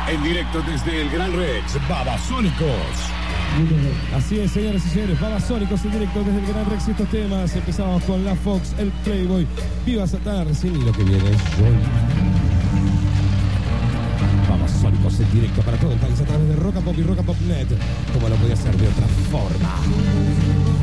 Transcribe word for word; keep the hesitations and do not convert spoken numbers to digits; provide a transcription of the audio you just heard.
En directo desde el Gran Rex, Babasónicos. Así es, señores y señores, Babasónicos en directo desde el Gran Rex. Estos temas empezamos con La Fox, el Playboy, Viva Satar, sin lo que viene es Joy. Babasónicos en directo para todo el país a través de Rock and Pop y Rock and Pop punto net, como lo podía hacer de otra forma.